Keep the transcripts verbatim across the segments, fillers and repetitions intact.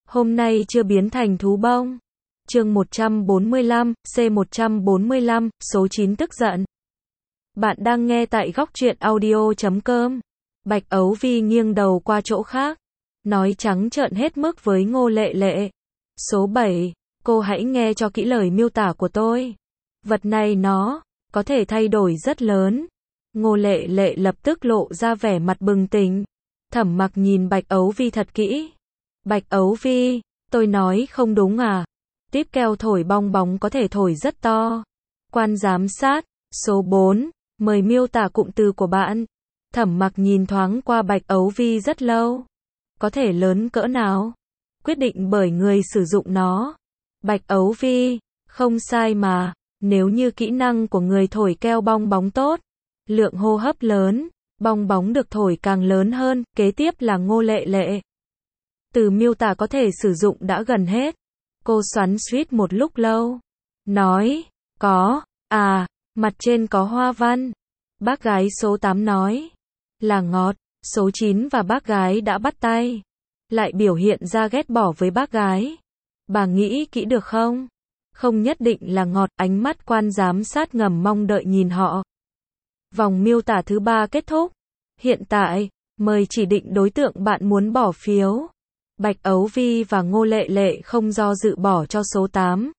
Hôm nay chưa biến thành thú bông. Chương một trăm bốn mươi lăm, C một trăm bốn mươi lăm, số chín tức giận. Bạn đang nghe tại góc truyện audio chấm com. Bạch Ấu Vi nghiêng đầu qua chỗ khác, nói trắng trợn hết mức với Ngô Lệ Lệ. Số bảy, cô hãy nghe cho kỹ lời miêu tả của tôi. Vật này nó có thể thay đổi rất lớn. Ngô Lệ Lệ lập tức lộ ra vẻ mặt bừng tỉnh. Thẩm Mặc nhìn Bạch Ấu Vi thật kỹ. Bạch Ấu Vi, tôi nói không đúng à? Tiếp keo thổi bong bóng có thể thổi rất to. Quan giám sát, số bốn, mời miêu tả cụm từ của bạn. Thẩm Mặc nhìn thoáng qua Bạch Ấu Vi rất lâu. Có thể lớn cỡ nào? Quyết định bởi người sử dụng nó. Bạch Ấu Vi, không sai mà, nếu như kỹ năng của người thổi keo bong bóng tốt, lượng hô hấp lớn, bong bóng được thổi càng lớn hơn. Kế tiếp là Ngô Lệ Lệ. Từ miêu tả có thể sử dụng đã gần hết. Cô xoắn xuýt một lúc lâu. Nói, có, à, mặt trên có hoa văn. Bác gái số tám nói, là ngọt. Số chín và bác gái đã bắt tay. Lại biểu hiện ra ghét bỏ với bác gái. Bà nghĩ kỹ được không? Không nhất định là ngọt. Ánh mắt quan giám sát ngầm mong đợi nhìn họ. Vòng miêu tả thứ ba kết thúc. Hiện tại, mời chỉ định đối tượng bạn muốn bỏ phiếu. Bạch Ấu Vi và Ngô Lệ Lệ không do dự bỏ cho số tám.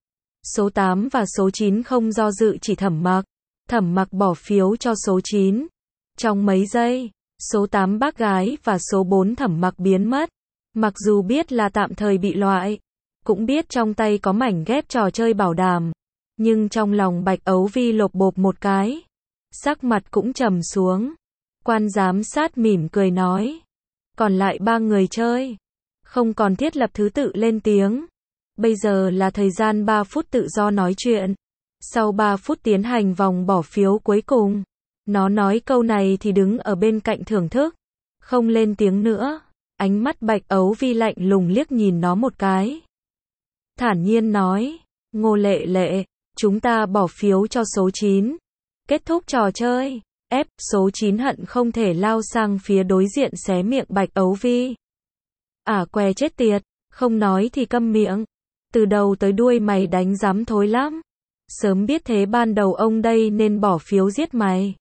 Số tám và số chín không do dự chỉ Thẩm Mặc. Thẩm Mặc bỏ phiếu cho số chín. Trong mấy giây, số tám bác gái và số bốn Thẩm Mặc biến mất. Mặc dù biết là tạm thời bị loại, cũng biết trong tay có mảnh ghép trò chơi bảo đảm, nhưng trong lòng Bạch Ấu Vi lộp bộp một cái. Sắc mặt cũng trầm xuống. Quan giám sát mỉm cười nói, còn lại ba người chơi, không còn thiết lập thứ tự lên tiếng. Bây giờ là thời gian ba phút tự do nói chuyện. Sau ba phút tiến hành vòng bỏ phiếu cuối cùng. Nó nói câu này thì đứng ở bên cạnh thưởng thức, không lên tiếng nữa. Ánh mắt Bạch Ấu Vi lạnh lùng liếc nhìn nó một cái. Thản nhiên nói, Ngô Lệ Lệ, chúng ta bỏ phiếu cho số chín. Kết thúc trò chơi. Ép, số chín hận không thể lao sang phía đối diện xé miệng Bạch Ấu Vi. À què chết tiệt, không nói thì câm miệng. Từ đầu tới đuôi mày đánh rắm thối lắm. Sớm biết thế ban đầu ông đây nên bỏ phiếu giết mày.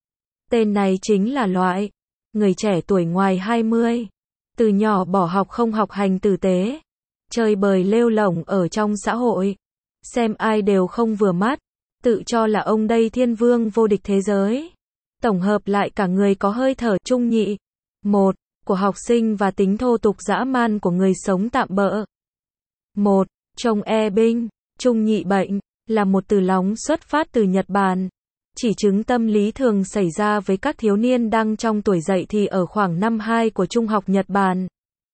Tên này chính là loại người trẻ tuổi ngoài hai mươi. Từ nhỏ bỏ học không học hành tử tế. Chơi bời lêu lổng ở trong xã hội. Xem ai đều không vừa mắt. Tự cho là ông đây thiên vương vô địch thế giới. Tổng hợp lại cả người có hơi thở trung nhị. Một, của học sinh và tính thô tục dã man của người sống tạm bợ. Một, trông e binh, trung nhị bệnh, là một từ lóng xuất phát từ Nhật Bản. Chỉ chứng tâm lý thường xảy ra với các thiếu niên đang trong tuổi dậy thì ở khoảng năm hai của trung học Nhật Bản.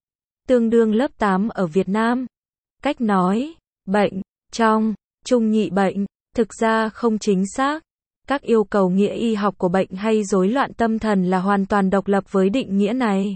Tương đương lớp tám ở Việt Nam. Cách nói, bệnh, trong, trung nhị bệnh, thực ra không chính xác. Các yêu cầu nghĩa y học của bệnh hay rối loạn tâm thần là hoàn toàn độc lập với định nghĩa này.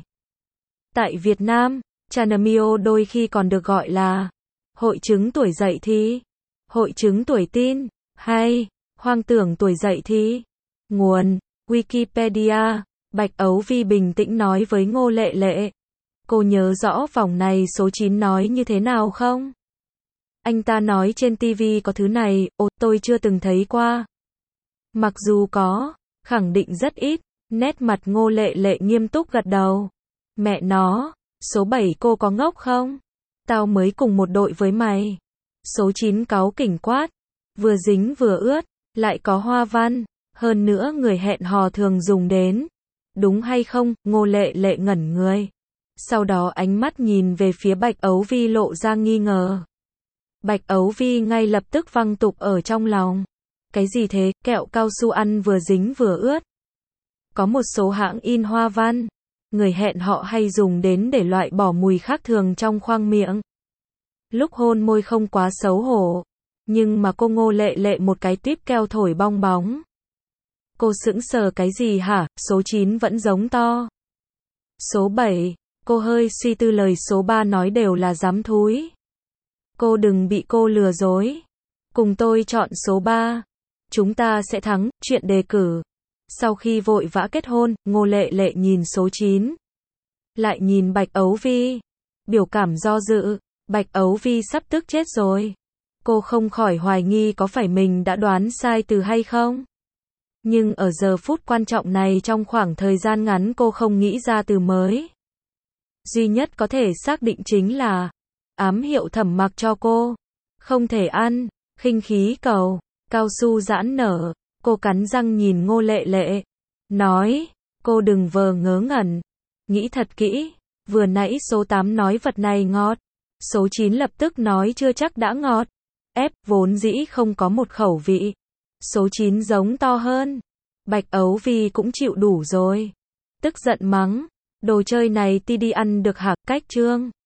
Tại Việt Nam, Chlamydia đôi khi còn được gọi là hội chứng tuổi dậy thì, hội chứng tuổi teen, hay hoang tưởng tuổi dậy thì. Nguồn, Wikipedia. Bạch Ấu Vi bình tĩnh nói với Ngô Lệ Lệ. Cô nhớ rõ vòng này số chín nói như thế nào không? Anh ta nói trên ti vi có thứ này. Ồ, tôi chưa từng thấy qua. Mặc dù có, khẳng định rất ít. Nét mặt Ngô Lệ Lệ nghiêm túc gật đầu. Mẹ nó, số bảy cô có ngốc không? Tao mới cùng một đội với mày. Số chín cáu kỉnh quát. Vừa dính vừa ướt, lại có hoa văn, hơn nữa người hẹn hò thường dùng đến. Đúng hay không? Ngô Lệ Lệ ngẩn người. Sau đó ánh mắt nhìn về phía Bạch Ấu Vi lộ ra nghi ngờ. Bạch Ấu Vi ngay lập tức văng tục ở trong lòng. Cái gì thế? Kẹo cao su ăn vừa dính vừa ướt. Có một số hãng in hoa văn, người hẹn họ hay dùng đến để loại bỏ mùi khác thường trong khoang miệng. Lúc hôn môi không quá xấu hổ, nhưng mà cô Ngô Lệ Lệ một cái tiếp keo thổi bong bóng. Cô sững sờ cái gì hả? Số chín vẫn giống to. Số bảy, cô hơi suy tư lời số ba nói đều là dám thúi. Cô đừng bị cô lừa dối. Cùng tôi chọn số ba. Chúng ta sẽ thắng. Chuyện đề cử. Sau khi vội vã kết hôn, Ngô Lệ Lệ nhìn số chín. Lại nhìn Bạch Ấu Vi. Biểu cảm do dự, Bạch Ấu Vi sắp tức chết rồi. Cô không khỏi hoài nghi có phải mình đã đoán sai từ hay không? Nhưng ở giờ phút quan trọng này trong khoảng thời gian ngắn cô không nghĩ ra từ mới. Duy nhất có thể xác định chính là ám hiệu Thẩm Mặc cho cô. Không thể ăn, khinh khí cầu, cao su giãn nở. Cô cắn răng nhìn Ngô Lệ Lệ. Nói, cô đừng vờ ngớ ngẩn. Nghĩ thật kỹ, vừa nãy số tám nói vật này ngọt. Số chín lập tức nói chưa chắc đã ngọt. Ép vốn dĩ không có một khẩu vị. Số chín giống to hơn. Bạch Ấu Vi cũng chịu đủ rồi. Tức giận mắng. Đồ chơi này ti đi ăn được hả? Cách trương.